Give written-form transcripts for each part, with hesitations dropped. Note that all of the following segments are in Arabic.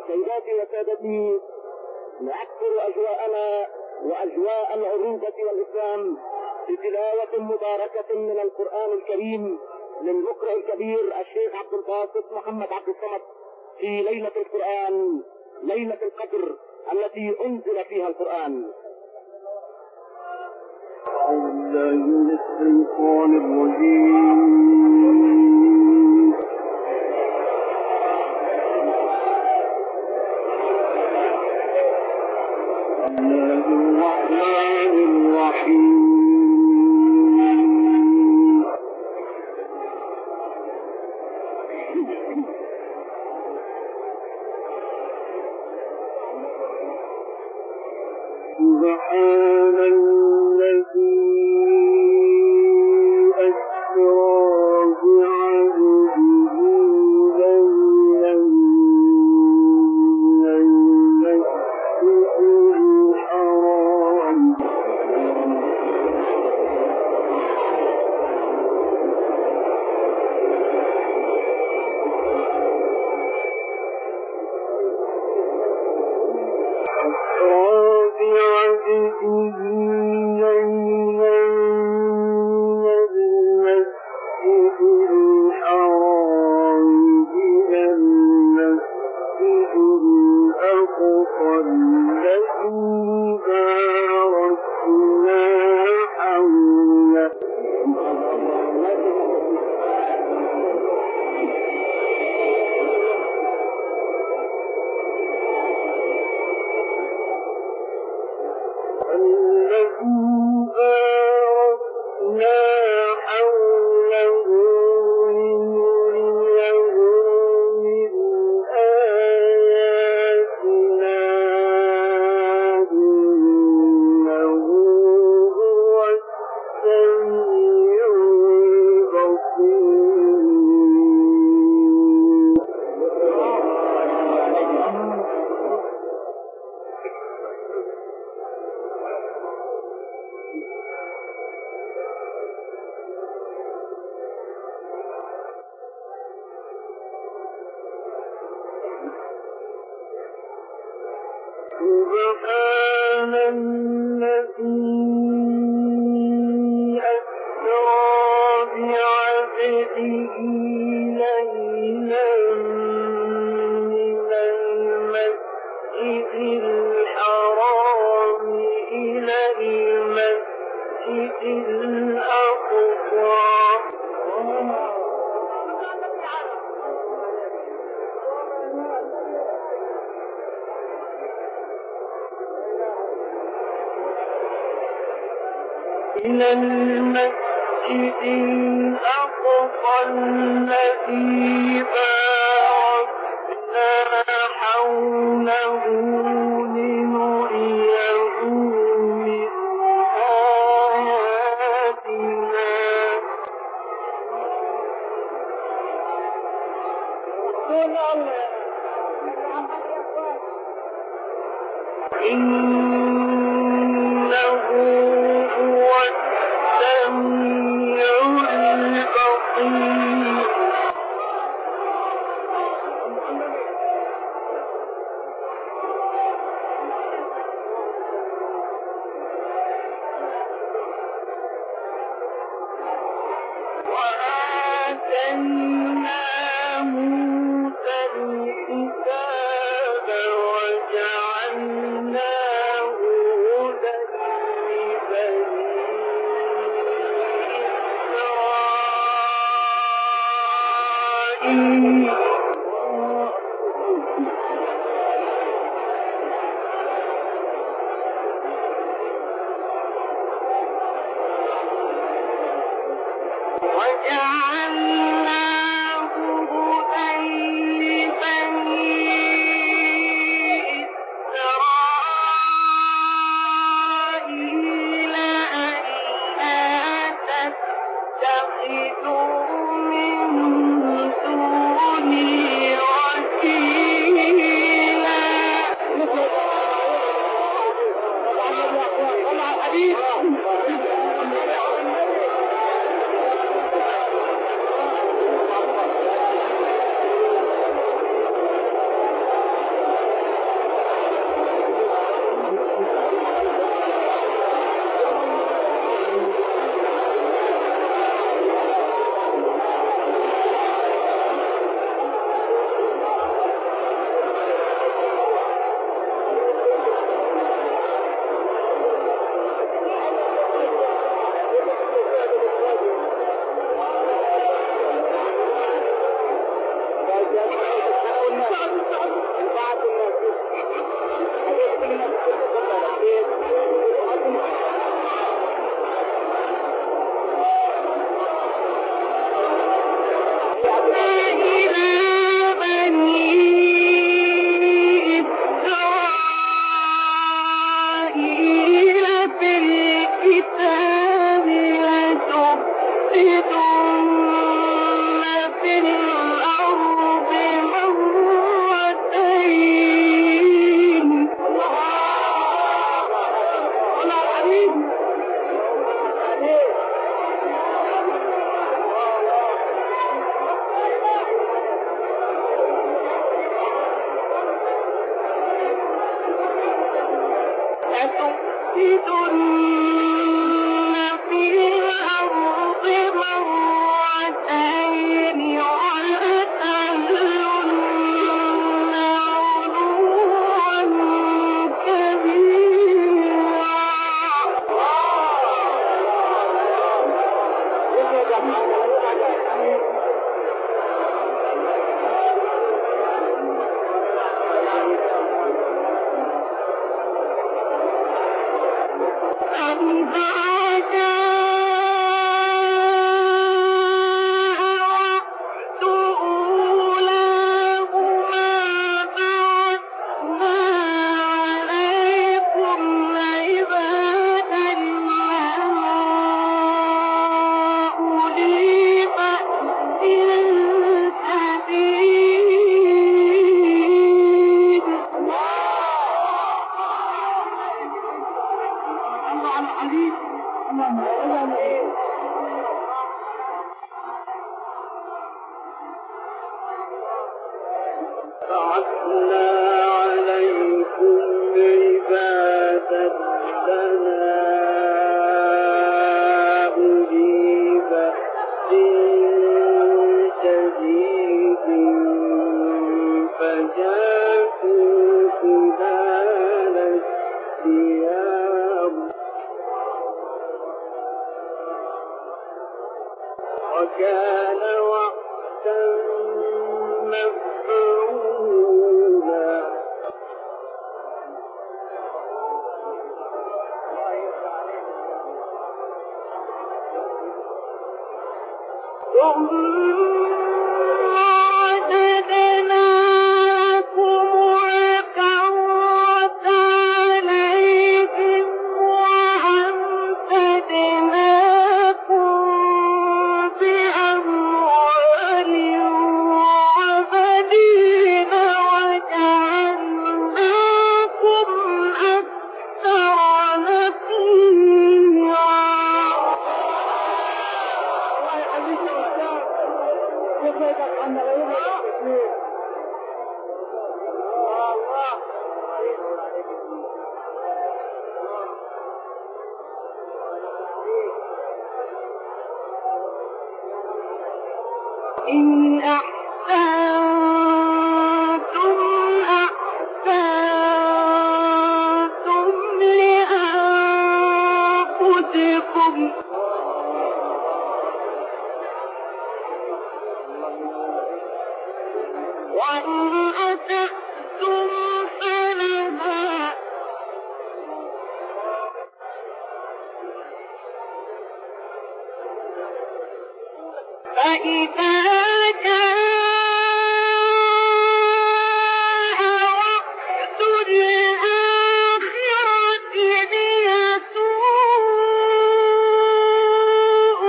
سيداتي وسادتي، نعكر أجواءنا وأجواء العروبة والإسلام بتلاوة مباركة من القرآن الكريم للمقرئ الكبير الشيخ عبد الباسط محمد عبد الصمد في ليلة القرآن، ليلة القدر التي أنزل فيها القرآن. أعوذ بالله من الشيطان الرجيم. بسم الله الرحمن الرحيم. سبحان الذي إلى المسجد الأقصى الذي باركنا حوله لنريه من آياتنا إنه هو السميع البصير. وآتينا موسى الكتاب وجعلناه إن أحسنتم أحسنتم لأنفسكم وإن أسأتم فلها فإذا جاء وقت الآخرة ليسوءوا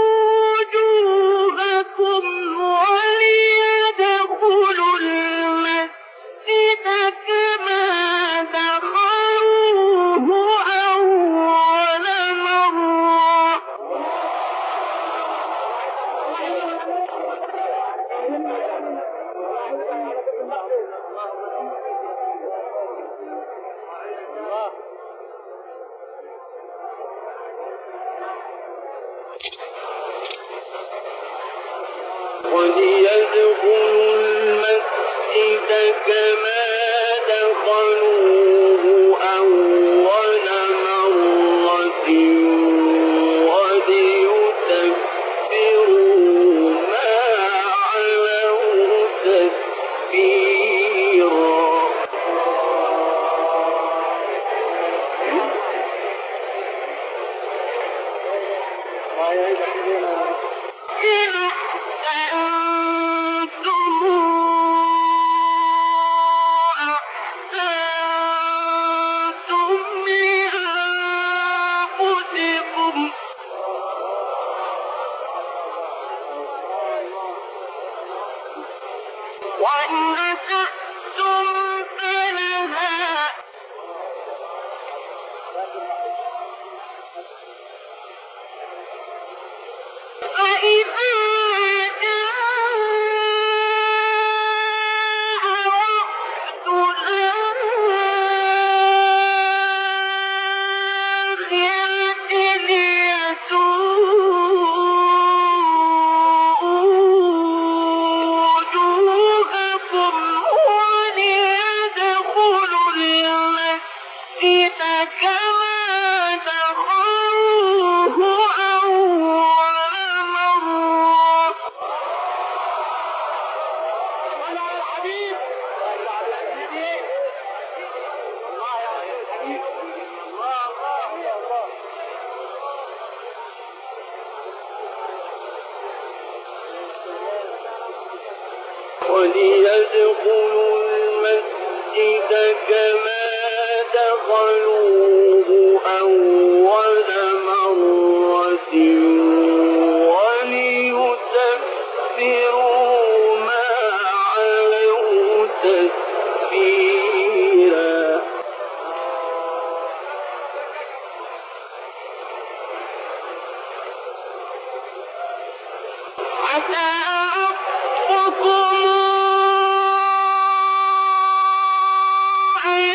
وجوهكم وليدخلوا المسجد كما دخلوه أول مرة وليدخلوا المسجد كما دخلوه أول مرة وليتبروا ما علوا تتبيرا إن أحسنتم أحسنتم أول مرة وليتبروا ما علوا تتبيرا عسى ربكم أن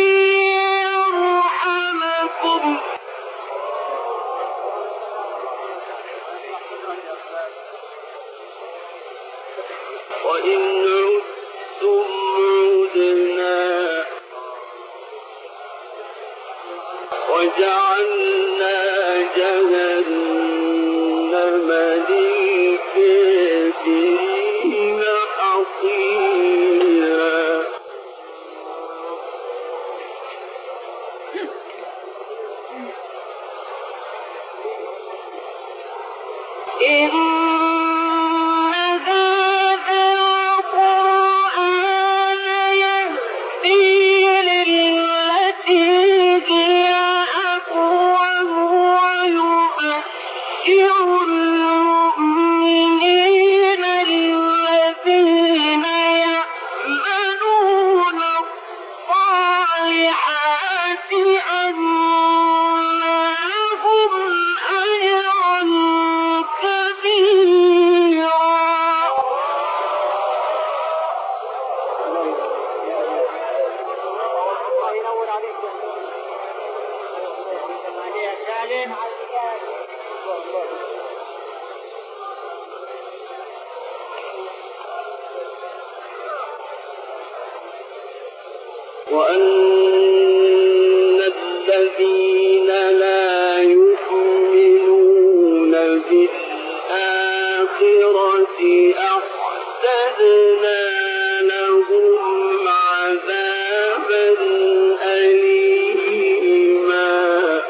يرحمكم وإن عدتم عدنا وجعلنا جهنم للكافرين حصيرا إن هذا القرآن يهدي للتي هي أقوم ويبشر المؤمنين الذين يعملون الصالحات أن لهم أجرا كبيرا وأن الذين لا يؤمنون بالآخرة أعتدنا لهم عذابا أليما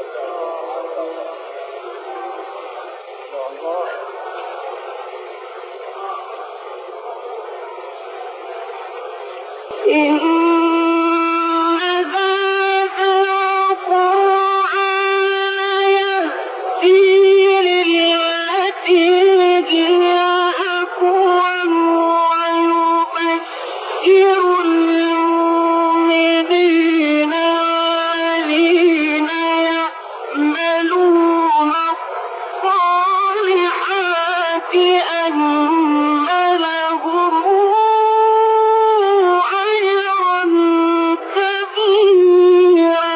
إن هذا القرآن يهدي للتي هي أقوم ويبشر المؤمنين الذين يعملون الصالحات أن لهم أجرا كبيرا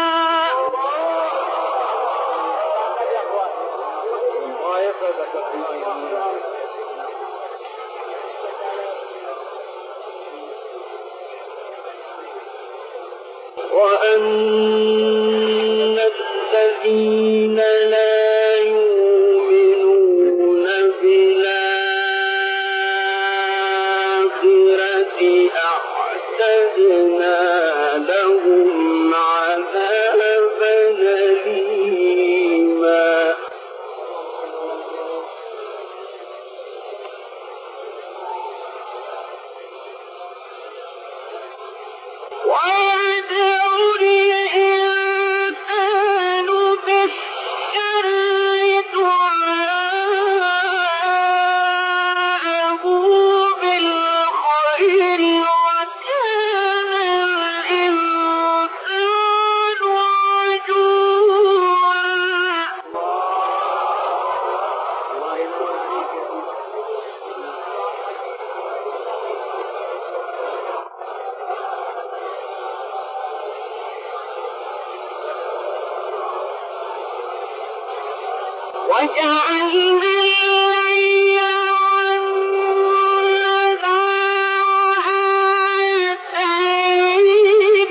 وأن الذين لا يؤمنون بالآخرة أعتدنا لهم عذابا أليما ويدعو الإنسان بالشر دعاءه بالخير وكان الإنسان وجعلنا الليل والنهار آيتين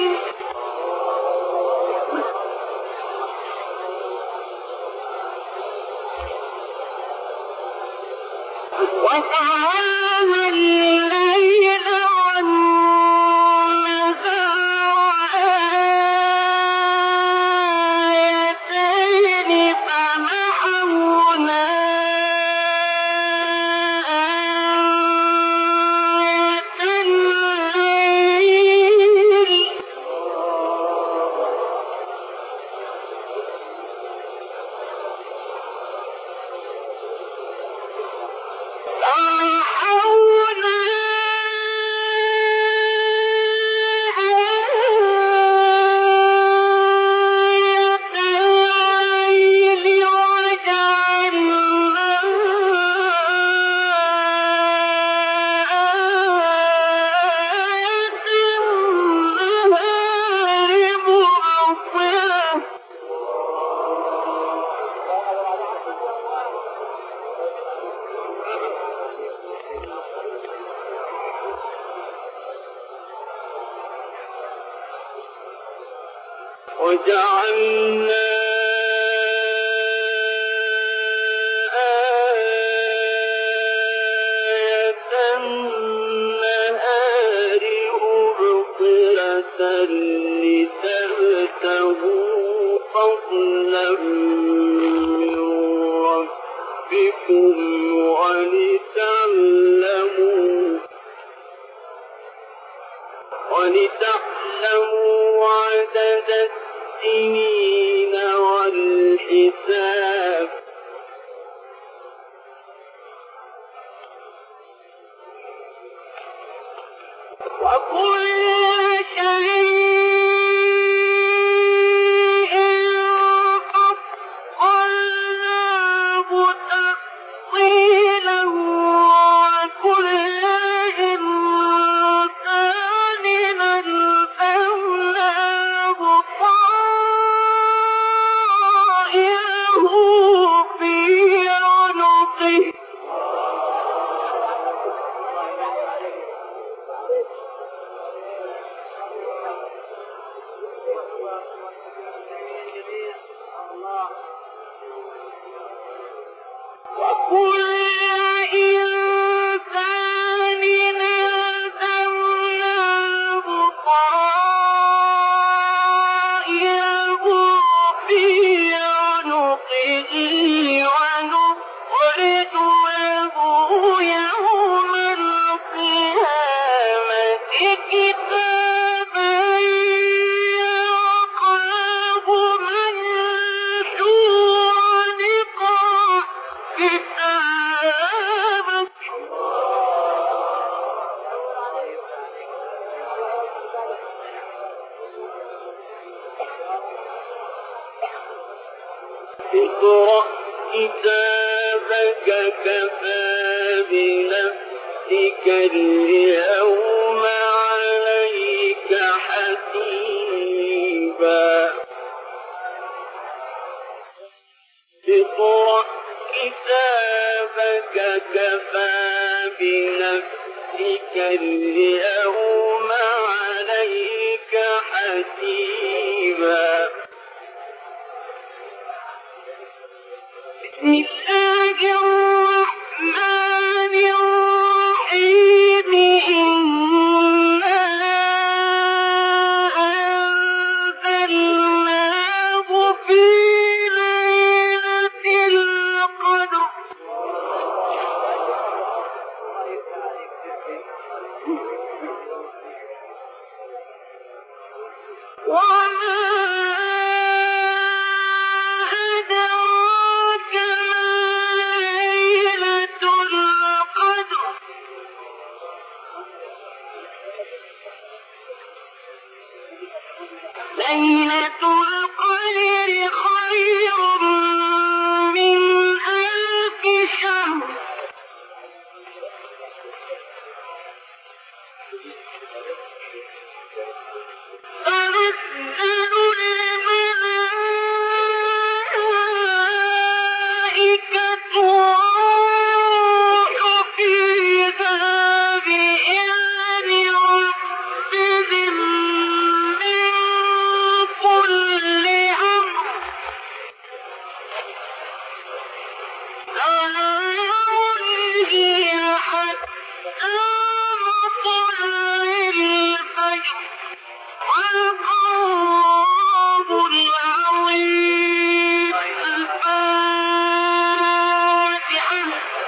وجعلنا الليل والنهار آيتين فمحونا وجعلنا آية النهار مبصرة لتبتغوا فضلا من ربكم ولتعلموا عدد السنين والحساب وكل شيء فصلناه تفصيلا وكل إنسان ألزمناه طائره في عنقه وكل إنسان ألزمناه طائره في عنقه ونخرج له يوم القيامة كتابا يلقاه منشورا اقرأ كتابك كفى بنفسك اليوم عليك حسيبا اقرأ كتابك كفى بنفسك اليوم عليك حسيبا بسم الله الرحمن الرحيم إنا أنزلناه في ليلة القدر وما أدراك ما ليلة القدر ليلة القدر خير من ألف شهر تنزل الملائكة والروح فيها بإذن ربهم من كل أمر سلام هي حتى مطلع الفجر صدق الله العظيم الفاتحة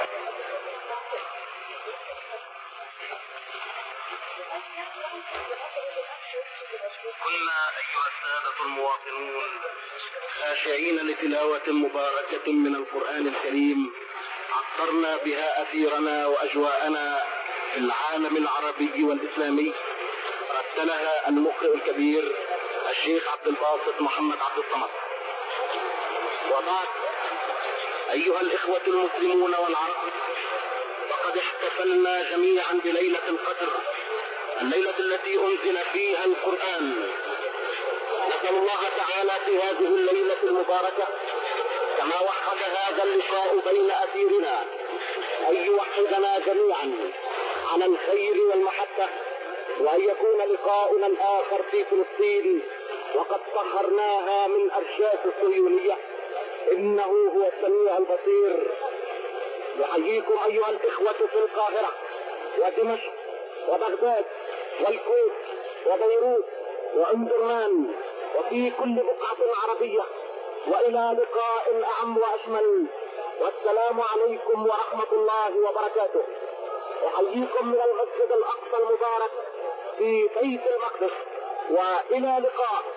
كنا أيها السادة المواطنون خاشعين لتلاوة مباركة من القرآن الكريم عطرنا بها أثيرنا وأجواءنا في العالم العربي والإسلامي، رتلها المقرئ الكبير الشيخ عبد الباسط محمد عبد الصمد. وبعد، أيها الإخوة المسلمون والعرب، فقد احتفلنا جميعا بليلة القدر، الليلة التي أنزل فيها القرآن. نسأل الله تعالى في هذه الليلة المباركة كما وحد هذا اللقاء بين أثيرنا أن يوحدنا جميعا على الخير والمحبة، وأن يكون لقاؤنا الآخر في فلسطين وقد طهرناها من أرشاف الصهيونية، إنه هو السميع البصير. يحييكم أيها الإخوة في القاهرة ودمشق وبغداد والكويت وبيروت وأندرمان وفي كل بقعة عربية، وإلى لقاء أعم وأشمل، والسلام عليكم ورحمة الله وبركاته. أحييكم من المسجد الأقصى المبارك في بيت المقدس، وإلى لقاء.